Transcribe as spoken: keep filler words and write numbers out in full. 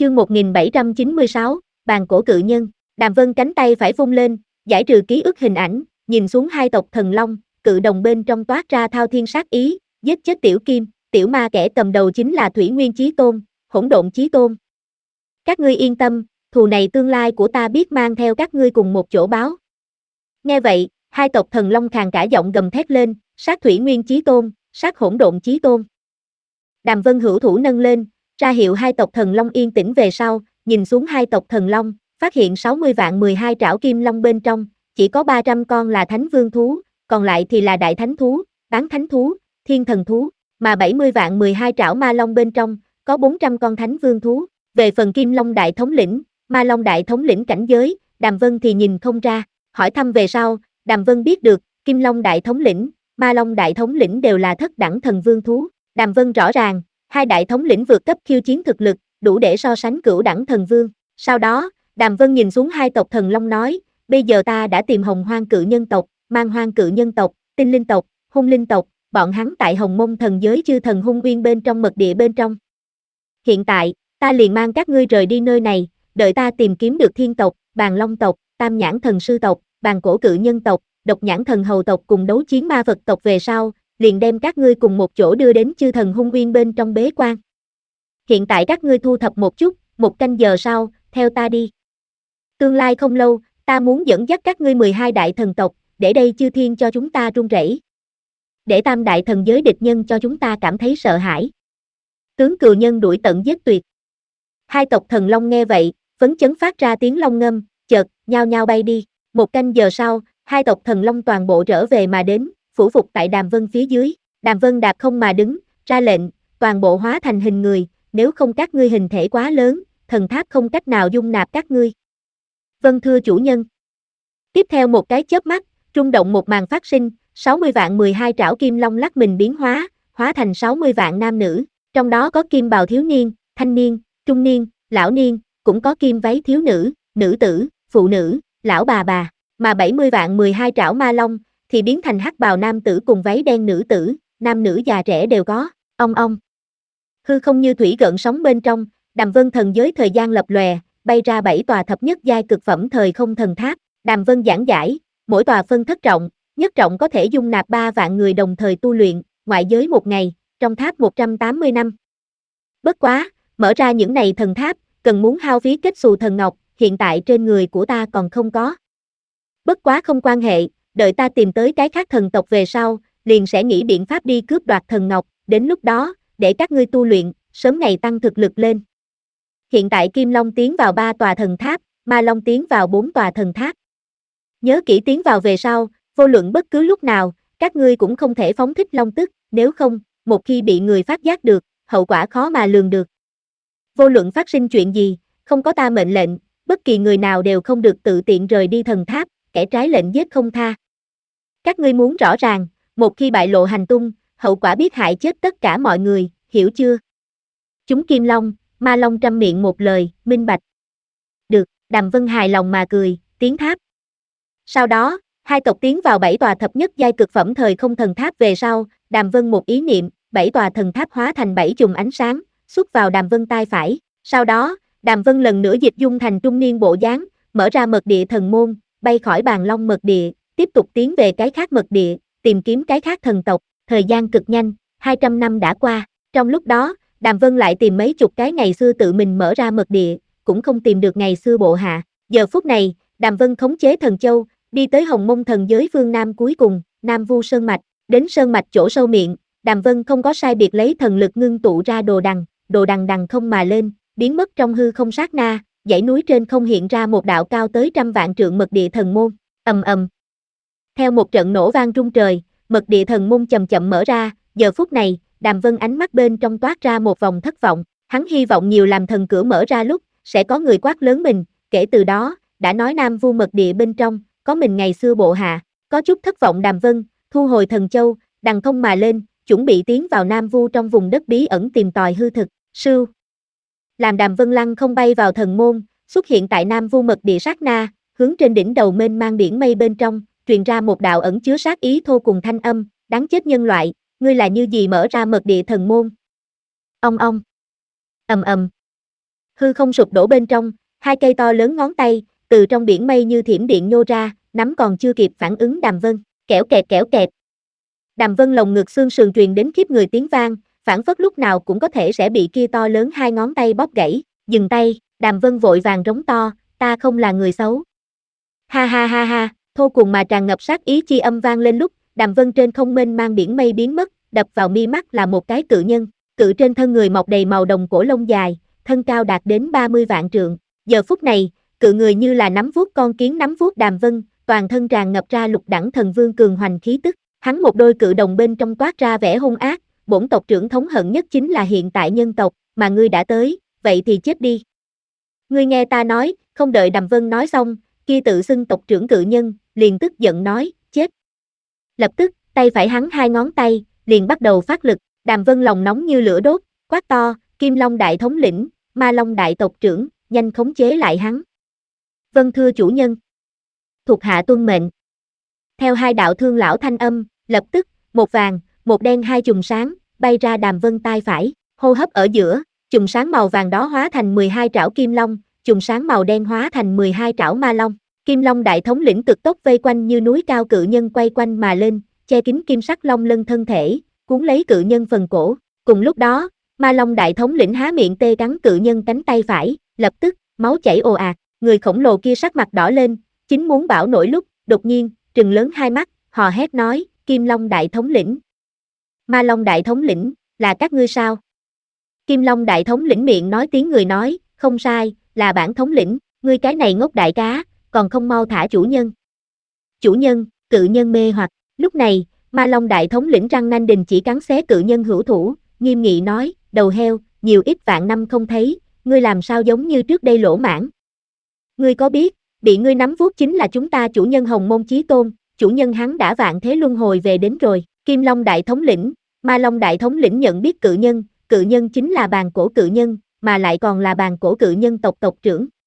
Chương một nghìn bảy trăm chín mươi sáu, bàn cổ cự nhân. Đàm Vân cánh tay phải vung lên, giải trừ ký ức hình ảnh, nhìn xuống hai tộc thần long, cự đồng bên trong toát ra thao thiên sát ý, giết chết tiểu kim, tiểu ma kẻ cầm đầu chính là Thủy Nguyên Chí Tôn, Hỗn Độn Chí Tôn. Các ngươi yên tâm, thù này tương lai của ta biết mang theo các ngươi cùng một chỗ báo. Nghe vậy, hai tộc thần long khàn cả giọng gầm thét lên, sát Thủy Nguyên Chí Tôn, sát Hỗn Độn Chí Tôn. Đàm Vân hữu thủ nâng lên, ra hiệu hai tộc thần long yên tĩnh về sau, nhìn xuống hai tộc thần long, phát hiện sáu mươi vạn mười hai trảo kim long bên trong, chỉ có ba trăm con là thánh vương thú, còn lại thì là đại thánh thú, bán thánh thú, thiên thần thú, mà bảy mươi vạn mười hai trảo ma long bên trong, có bốn trăm con thánh vương thú. Về phần kim long đại thống lĩnh, ma long đại thống lĩnh cảnh giới, Đàm Vân thì nhìn không ra, hỏi thăm về sau, Đàm Vân biết được, kim long đại thống lĩnh, ma long đại thống lĩnh đều là thất đẳng thần vương thú. Đàm Vân rõ ràng, hai đại thống lĩnh vượt cấp khiêu chiến thực lực, đủ để so sánh cửu đẳng thần vương. Sau đó, Đàm Vân nhìn xuống hai tộc thần long nói, bây giờ ta đã tìm Hồng Hoang cự nhân tộc, Man Hoang cự nhân tộc, Tinh linh tộc, Hung linh tộc, bọn hắn tại Hồng Mông thần giới chư thần hung uyên bên trong mật địa bên trong. Hiện tại, ta liền mang các ngươi rời đi nơi này, đợi ta tìm kiếm được Thiên tộc, Bàn Long tộc, Tam Nhãn thần sư tộc, Bàn cổ cự nhân tộc, Độc Nhãn thần hầu tộc cùng Đấu chiến ma vật tộc về sau, liền đem các ngươi cùng một chỗ đưa đến chư thần hung uyên bên trong bế quan. Hiện tại các ngươi thu thập một chút, một canh giờ sau, theo ta đi. Tương lai không lâu, ta muốn dẫn dắt các ngươi mười hai đại thần tộc, để đây chư thiên cho chúng ta run rẩy. Để tam đại thần giới địch nhân cho chúng ta cảm thấy sợ hãi. Tướng cừu nhân đuổi tận giết tuyệt. Hai tộc thần long nghe vậy, phấn chấn phát ra tiếng long ngâm, chợt, nhao nhao bay đi. Một canh giờ sau, hai tộc thần long toàn bộ trở về mà đến, phủ phục tại Đàm Vân phía dưới. Đàm Vân đạp không mà đứng, ra lệnh, toàn bộ hóa thành hình người, nếu không các ngươi hình thể quá lớn, thần tháp không cách nào dung nạp các ngươi. Vâng thưa chủ nhân. Tiếp theo một cái chớp mắt, rung động một màn phát sinh, sáu mươi vạn mười hai trảo kim long lắc mình biến hóa, hóa thành sáu mươi vạn nam nữ, trong đó có kim bào thiếu niên, thanh niên, trung niên, lão niên, cũng có kim váy thiếu nữ, nữ tử, phụ nữ, lão bà bà, mà bảy mươi vạn mười hai trảo ma long thì biến thành hắc bào nam tử cùng váy đen nữ tử, nam nữ già trẻ đều có. Ong ong. Hư không như thủy gợn sóng bên trong, Đàm Vân thần giới thời gian lập lòe, bay ra bảy tòa thập nhất giai cực phẩm thời không thần tháp. Đàm Vân giảng giải, mỗi tòa phân thất trọng, nhất trọng có thể dung nạp ba vạn người đồng thời tu luyện, ngoại giới một ngày, trong tháp một trăm tám mươi năm. Bất quá, mở ra những này thần tháp, cần muốn hao phí kết xù thần ngọc, hiện tại trên người của ta còn không có. Bất quá không quan hệ, đợi ta tìm tới cái khác thần tộc về sau, liền sẽ nghĩ biện pháp đi cướp đoạt thần ngọc, đến lúc đó, để các ngươi tu luyện, sớm ngày tăng thực lực lên. Hiện tại Kim Long tiến vào ba tòa thần tháp, Ma Long tiến vào bốn tòa thần tháp. Nhớ kỹ tiến vào về sau, vô luận bất cứ lúc nào, các ngươi cũng không thể phóng thích long tức, nếu không, một khi bị người phát giác được, hậu quả khó mà lường được. Vô luận phát sinh chuyện gì, không có ta mệnh lệnh, bất kỳ người nào đều không được tự tiện rời đi thần tháp, kẻ trái lệnh giết không tha. Các ngươi muốn rõ ràng, một khi bại lộ hành tung, hậu quả biết hại chết tất cả mọi người, hiểu chưa? Chúng Kim Long, Ma Long trăm miệng một lời, minh bạch. Được, Đàm Vân hài lòng mà cười, tiến tháp. Sau đó, hai tộc tiến vào bảy tòa thập nhất giai cực phẩm thời không thần tháp về sau, Đàm Vân một ý niệm, bảy tòa thần tháp hóa thành bảy chùm ánh sáng, xuất vào Đàm Vân tai phải. Sau đó, Đàm Vân lần nữa dịch dung thành trung niên bộ dáng, mở ra mật địa thần môn, bay khỏi Bàn Long mật địa, tiếp tục tiến về cái khác mật địa, tìm kiếm cái khác thần tộc. Thời gian cực nhanh, hai trăm năm đã qua. Trong lúc đó, Đàm Vân lại tìm mấy chục cái ngày xưa tự mình mở ra mật địa, cũng không tìm được ngày xưa bộ hạ. Giờ phút này, Đàm Vân khống chế thần châu, đi tới Hồng Mông thần giới phương Nam cuối cùng, Nam Vu Sơn Mạch. Đến Sơn Mạch chỗ sâu miệng, Đàm Vân không có sai biệt lấy thần lực ngưng tụ ra đồ đằng, đồ đằng đằng không mà lên, biến mất trong hư không sát na, dãy núi trên không hiện ra một đạo cao tới trăm vạn trượng mật địa thần môn, ầm ầm. Theo một trận nổ vang rung trời, mật địa thần môn chậm chậm mở ra, giờ phút này, Đàm Vân ánh mắt bên trong toát ra một vòng thất vọng, hắn hy vọng nhiều làm thần cửa mở ra lúc, sẽ có người quát lớn mình, kể từ đó, đã nói Nam Vu mật địa bên trong, có mình ngày xưa bộ hạ, có chút thất vọng Đàm Vân, thu hồi thần châu, đằng không mà lên, chuẩn bị tiến vào Nam Vu trong vùng đất bí ẩn tìm tòi hư thực, sưu. Làm Đàm Vân lăng không bay vào thần môn, xuất hiện tại Nam Vu mật địa sát na, hướng trên đỉnh đầu mênh mang biển mây bên trong, truyền ra một đạo ẩn chứa sát ý thô cùng thanh âm, đáng chết nhân loại, ngươi là như gì mở ra mật địa thần môn. Ong ong. Ầm ầm. Hư không sụp đổ bên trong, hai cây to lớn ngón tay, từ trong biển mây như thiểm điện nhô ra, nắm còn chưa kịp phản ứng Đàm Vân, kẽo kẹt kẽo kẹt. Đàm Vân lồng ngực xương sườn truyền đến khiếp người tiếng vang, phản phất lúc nào cũng có thể sẽ bị kia to lớn hai ngón tay bóp gãy, dừng tay, Đàm Vân vội vàng rống to, ta không là người xấu. Ha ha ha ha, thô cùng mà tràn ngập sát ý chi âm vang lên lúc, Đàm Vân trên không mênh mang biển mây biến mất, đập vào mi mắt là một cái cự nhân, cự trên thân người mọc đầy màu đồng cổ lông dài, thân cao đạt đến ba mươi vạn trượng. Giờ phút này, cự người như là nắm vuốt con kiến nắm vuốt Đàm Vân, toàn thân tràn ngập ra lục đẳng thần vương cường hoành khí tức, hắn một đôi cự đồng bên trong toát ra vẻ hung ác, bổn tộc trưởng thống hận nhất chính là hiện tại nhân tộc, mà ngươi đã tới, vậy thì chết đi. Ngươi nghe ta nói, không đợi Đàm Vân nói xong, kia tự xưng tộc trưởng cự nhân, liền tức giận nói, chết. Lập tức, tay phải hắn hai ngón tay, liền bắt đầu phát lực, Đàm Vân lòng nóng như lửa đốt, quát to, Kim Long đại thống lĩnh, Ma Long đại tộc trưởng, nhanh khống chế lại hắn. Vâng thưa chủ nhân. Thuộc hạ tuân mệnh. Theo hai đạo thương lão thanh âm, lập tức, một vàng, một đen hai chùm sáng, bay ra Đàm Vân tai phải, hô hấp ở giữa, chùm sáng màu vàng đó hóa thành mười hai trảo kim long, chùm sáng màu đen hóa thành mười hai trảo ma long. Kim Long đại thống lĩnh cực tốc vây quanh như núi cao cự nhân quay quanh mà lên, che kín kim sắc long lân thân thể, cuốn lấy cự nhân phần cổ. Cùng lúc đó, Ma Long đại thống lĩnh há miệng tê cắn cự nhân cánh tay phải, lập tức, máu chảy ồ ạt, người khổng lồ kia sắc mặt đỏ lên, chính muốn bão nổi lúc, đột nhiên, trừng lớn hai mắt, hò hét nói, Kim Long đại thống lĩnh. Ma Long đại thống lĩnh, là các ngươi sao? Kim Long đại thống lĩnh miệng nói tiếng người nói, không sai, là bản thống lĩnh, ngươi cái này ngốc đại cá, còn không mau thả chủ nhân. Chủ nhân, cự nhân mê hoặc, lúc này, Ma Long đại thống lĩnh răng nanh đình chỉ cắn xé cự nhân hữu thủ, nghiêm nghị nói, đầu heo, nhiều ít vạn năm không thấy, ngươi làm sao giống như trước đây lỗ mãn. Ngươi có biết, bị ngươi nắm vuốt chính là chúng ta chủ nhân Hồng Môn Chí Tôn, chủ nhân hắn đã vạn thế luân hồi về đến rồi. Kim Long đại thống lĩnh, Ma Long đại thống lĩnh nhận biết cự nhân, cự nhân chính là bàn cổ cự nhân, mà lại còn là bàn cổ cự nhân tộc tộc trưởng.